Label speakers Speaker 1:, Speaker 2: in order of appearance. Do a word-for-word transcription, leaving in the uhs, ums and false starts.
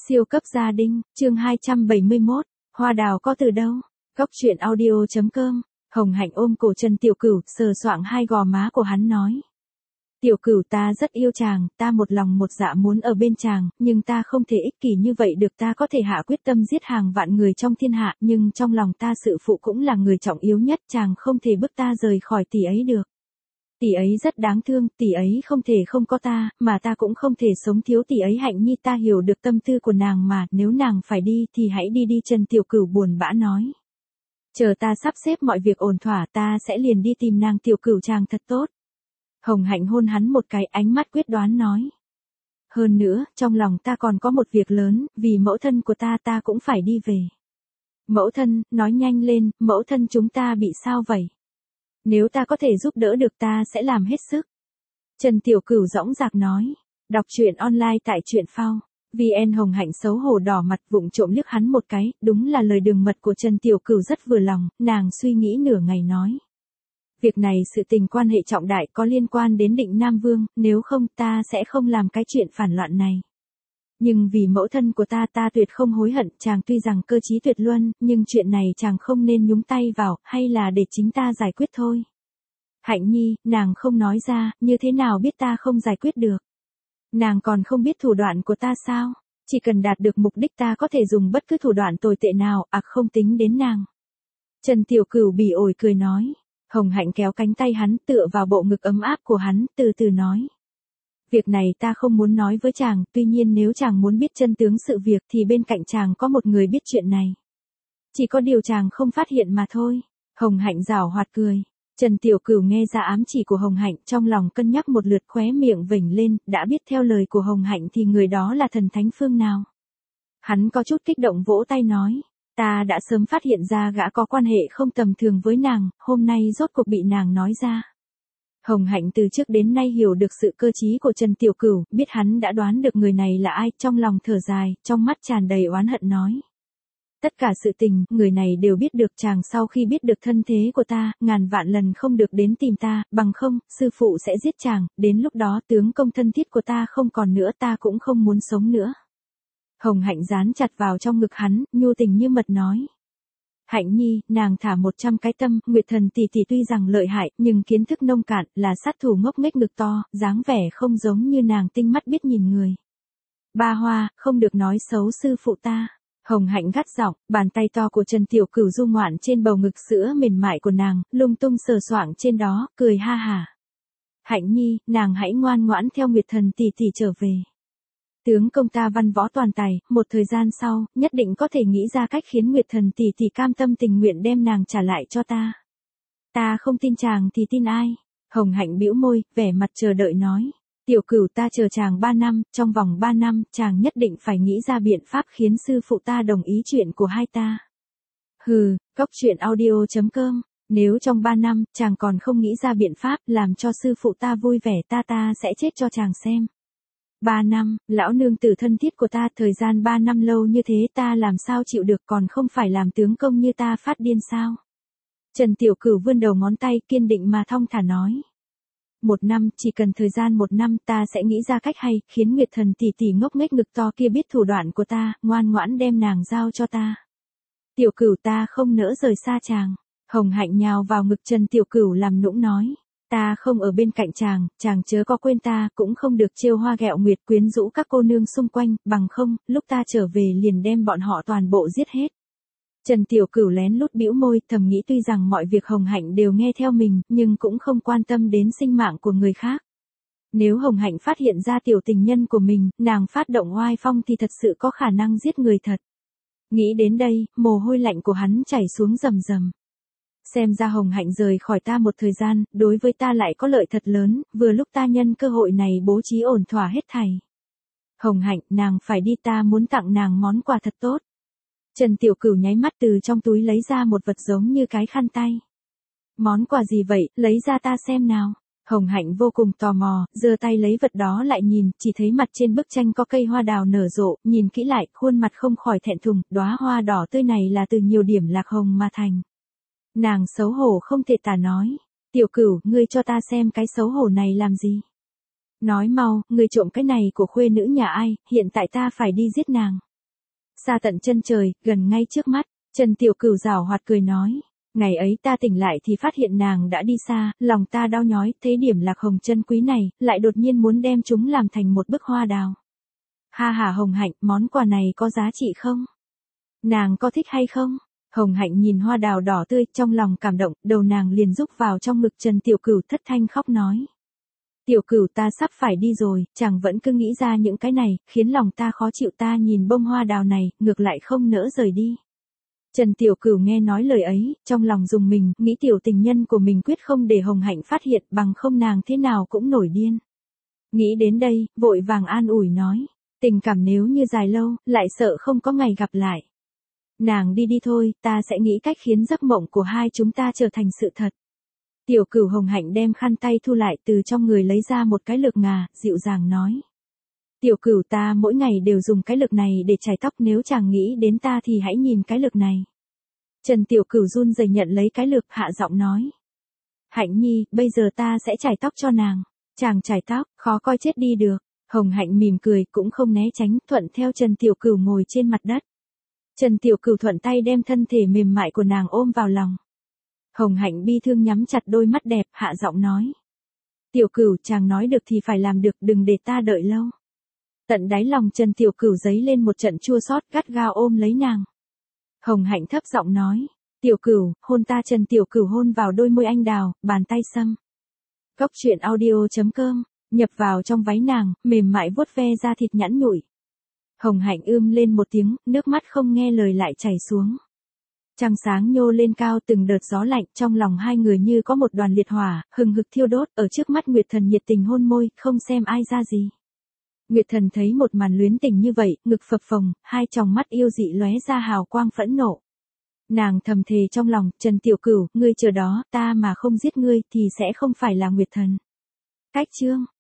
Speaker 1: Siêu cấp gia đình, chương hai trăm bảy mươi mốt, hoa đào có từ đâu? Góc truyện audio chấm com, Hồng Hạnh ôm cổ Trần Tiểu Cửu, sờ soạng hai gò má của hắn nói. Tiểu Cửu, ta rất yêu chàng, ta một lòng một dạ muốn ở bên chàng, nhưng ta không thể ích kỷ như vậy được, ta có thể hạ quyết tâm giết hàng vạn người trong thiên hạ, nhưng trong lòng ta sự phụ cũng là người trọng yếu nhất, chàng không thể bức ta rời khỏi tỷ ấy được. Tỷ ấy rất đáng thương, tỷ ấy không thể không có ta, mà ta cũng không thể sống thiếu tỷ ấy. Hạnh nhi, ta hiểu được tâm tư của nàng mà, nếu nàng phải đi thì hãy đi đi. Trần Tiểu Cửu buồn bã nói. Chờ ta sắp xếp mọi việc ổn thỏa, ta sẽ liền đi tìm nàng. Tiểu Cửu chàng thật tốt. Hồng Hạnh hôn hắn một cái, ánh mắt quyết đoán nói. Hơn nữa, trong lòng ta còn có một việc lớn, vì mẫu thân của ta ta cũng phải đi về. Mẫu thân, nói nhanh lên, mẫu thân chúng ta bị sao vậy? Nếu ta có thể giúp đỡ được ta sẽ làm hết sức. Trần Tiểu Cửu dõng dạc nói. Đọc truyện online tại truyện phao. vê en. Hồng Hạnh xấu hổ đỏ mặt, vụng trộm liếc hắn một cái, đúng là lời đường mật của Trần Tiểu Cửu rất vừa lòng, nàng suy nghĩ nửa ngày nói. Việc này sự tình quan hệ trọng đại, có liên quan đến Định Nam Vương, nếu không ta sẽ không làm cái chuyện phản loạn này. Nhưng vì mẫu thân của ta ta tuyệt không hối hận, chàng tuy rằng cơ trí tuyệt luân, nhưng chuyện này chàng không nên nhúng tay vào, hay là để chính ta giải quyết thôi. Hạnh nhi, nàng không nói ra, như thế nào biết ta không giải quyết được. Nàng còn không biết thủ đoạn của ta sao, chỉ cần đạt được mục đích ta có thể dùng bất cứ thủ đoạn tồi tệ nào, ặc à không tính đến nàng. Trần Tiểu Cửu bỉ ổi cười nói. Hồng Hạnh kéo cánh tay hắn tựa vào bộ ngực ấm áp của hắn, từ từ nói. Việc này ta không muốn nói với chàng, tuy nhiên nếu chàng muốn biết chân tướng sự việc thì bên cạnh chàng có một người biết chuyện này. Chỉ có điều chàng không phát hiện mà thôi. Hồng Hạnh giảo hoạt cười. Trần Tiểu Cửu nghe ra ám chỉ của Hồng Hạnh, trong lòng cân nhắc một lượt, khóe miệng vểnh lên, đã biết theo lời của Hồng Hạnh thì người đó là thần thánh phương nào. Hắn có chút kích động vỗ tay nói. Ta đã sớm phát hiện ra gã có quan hệ không tầm thường với nàng, hôm nay rốt cuộc bị nàng nói ra. Hồng Hạnh từ trước đến nay hiểu được sự cơ trí của Trần Tiểu Cửu, biết hắn đã đoán được người này là ai, trong lòng thở dài, trong mắt tràn đầy oán hận nói. Tất cả sự tình, người này đều biết được, chàng sau khi biết được thân thế của ta, ngàn vạn lần không được đến tìm ta, bằng không, sư phụ sẽ giết chàng, đến lúc đó tướng công thân thiết của ta không còn nữa, ta cũng không muốn sống nữa. Hồng Hạnh dán chặt vào trong ngực hắn, nhu tình như mật nói. Hạnh nhi, nàng thả một trăm cái tâm, Nguyệt Thần tỷ tỷ tuy rằng lợi hại, nhưng kiến thức nông cạn, là sát thủ ngốc nghếch ngực to, dáng vẻ không giống như nàng tinh mắt biết nhìn người. Ba Hoa, không được nói xấu sư phụ ta. Hồng Hạnh gắt giọng, bàn tay to của Trần Tiểu Cửu du ngoạn trên bầu ngực sữa mềm mại của nàng, lung tung sờ soạng trên đó, cười ha hả. Hạnh nhi, nàng hãy ngoan ngoãn theo Nguyệt Thần tỷ tỷ trở về. Tướng công ta văn võ toàn tài, một thời gian sau, nhất định có thể nghĩ ra cách khiến Nguyệt Thần tỷ tỷ cam tâm tình nguyện đem nàng trả lại cho ta. Ta không tin chàng thì tin ai? Hồng Hạnh bĩu môi, vẻ mặt chờ đợi nói. Tiểu Cửu, ta chờ chàng ba năm, trong vòng ba năm, chàng nhất định phải nghĩ ra biện pháp khiến sư phụ ta đồng ý chuyện của hai ta. Hừ, góc truyện audio chấm com, nếu trong ba năm, chàng còn không nghĩ ra biện pháp làm cho sư phụ ta vui vẻ, ta ta sẽ chết cho chàng xem. Ba năm, lão nương tử thân thiết của ta, thời gian ba năm lâu như thế ta làm sao chịu được, còn không phải làm tướng công như ta phát điên sao? Trần Tiểu Cửu vươn đầu ngón tay, kiên định mà thong thả nói. Một năm, chỉ cần thời gian một năm, ta sẽ nghĩ ra cách hay, khiến Nguyệt Thần tỷ tỷ ngốc nghếch ngực to kia biết thủ đoạn của ta, ngoan ngoãn đem nàng giao cho ta. Tiểu Cửu, ta không nỡ rời xa chàng. Hồng Hạnh nhào vào ngực Trần Tiểu Cửu làm nũng nói. Ta không ở bên cạnh chàng, chàng chớ có quên ta, cũng không được trêu hoa ghẹo nguyệt quyến rũ các cô nương xung quanh, bằng không, lúc ta trở về liền đem bọn họ toàn bộ giết hết. Trần Tiểu Cửu lén lút bĩu môi, thầm nghĩ tuy rằng mọi việc Hồng Hạnh đều nghe theo mình, nhưng cũng không quan tâm đến sinh mạng của người khác. Nếu Hồng Hạnh phát hiện ra tiểu tình nhân của mình, nàng phát động oai phong thì thật sự có khả năng giết người thật. Nghĩ đến đây, mồ hôi lạnh của hắn chảy xuống rầm rầm. Xem ra Hồng Hạnh rời khỏi ta một thời gian, đối với ta lại có lợi thật lớn, vừa lúc ta nhân cơ hội này bố trí ổn thỏa hết thảy. Hồng Hạnh, nàng phải đi, ta muốn tặng nàng món quà thật tốt. Trần Tiểu Cửu nháy mắt từ trong túi lấy ra một vật giống như cái khăn tay. Món quà gì vậy, lấy ra ta xem nào. Hồng Hạnh vô cùng tò mò, giơ tay lấy vật đó lại nhìn, chỉ thấy mặt trên bức tranh có cây hoa đào nở rộ, nhìn kỹ lại, khuôn mặt không khỏi thẹn thùng, đóa hoa đỏ tươi này là từ nhiều điểm lạc hồng mà thành. Nàng xấu hổ không thể tả nói. Tiểu Cửu, ngươi cho ta xem cái xấu hổ này làm gì? Nói mau, ngươi trộm cái này của khuê nữ nhà ai, hiện tại ta phải đi giết nàng. xa tận chân trời, gần ngay trước mắt, Trần Tiểu Cửu giảo hoạt cười nói. Ngày ấy ta tỉnh lại thì phát hiện nàng đã đi xa, lòng ta đau nhói, thấy điểm lạc hồng chân quý này, lại đột nhiên muốn đem chúng làm thành một bức hoa đào. Ha ha Hồng Hạnh, món quà này có giá trị không? Nàng có thích hay không? Hồng Hạnh nhìn hoa đào đỏ tươi, trong lòng cảm động, đầu nàng liền rúc vào trong ngực Trần Tiểu Cửu thất thanh khóc nói. Tiểu Cửu ta sắp phải đi rồi, chàng vẫn cứ nghĩ ra những cái này, khiến lòng ta khó chịu, ta nhìn bông hoa đào này, ngược lại không nỡ rời đi. Trần Tiểu Cửu nghe nói lời ấy, trong lòng rùng mình, nghĩ tiểu tình nhân của mình quyết không để Hồng Hạnh phát hiện, bằng không nàng thế nào cũng nổi điên. Nghĩ đến đây, vội vàng an ủi nói, tình cảm nếu như dài lâu, lại sợ không có ngày gặp lại. Nàng đi đi thôi, ta sẽ nghĩ cách khiến giấc mộng của hai chúng ta trở thành sự thật. Tiểu Cửu Hồng Hạnh đem khăn tay thu lại, từ trong người lấy ra một cái lược ngà, dịu dàng nói. Tiểu Cửu ta mỗi ngày đều dùng cái lược này để chải tóc, nếu chàng nghĩ đến ta thì hãy nhìn cái lược này. Trần Tiểu Cửu run rẩy nhận lấy cái lược, hạ giọng nói. Hạnh nhi, bây giờ ta sẽ chải tóc cho nàng. Chàng chải tóc, khó coi chết đi được. Hồng Hạnh mỉm cười, cũng không né tránh, thuận theo Trần Tiểu Cửu ngồi trên mặt đất. Trần Tiểu Cửu thuận tay đem thân thể mềm mại của nàng ôm vào lòng. Hồng Hạnh bi thương nhắm chặt đôi mắt đẹp, hạ giọng nói. Tiểu Cửu, chàng nói được thì phải làm được, đừng để ta đợi lâu. Tận đáy lòng Trần Tiểu Cửu dấy lên một trận chua xót, gắt gao ôm lấy nàng. Hồng Hạnh thấp giọng nói. Tiểu Cửu, hôn ta. Trần Tiểu Cửu hôn vào đôi môi anh đào, bàn tay sâm. Cốc truyện audio chấm com, nhập vào trong váy nàng, mềm mại vuốt ve da thịt nhẵn nhụi. Hồng Hạnh ưm lên một tiếng, nước mắt không nghe lời lại chảy xuống. Trăng sáng nhô lên cao, từng đợt gió lạnh, trong lòng hai người như có một đoàn liệt hỏa, hừng hực thiêu đốt, ở trước mắt Nguyệt Thần nhiệt tình hôn môi, không xem ai ra gì. Nguyệt Thần thấy một màn luyến tình như vậy, ngực phập phồng, hai tròng mắt yêu dị lóe ra hào quang phẫn nộ. Nàng thầm thề trong lòng, Trần Tiểu Cửu, ngươi chờ đó, ta mà không giết ngươi thì sẽ không phải là Nguyệt Thần. Cách chương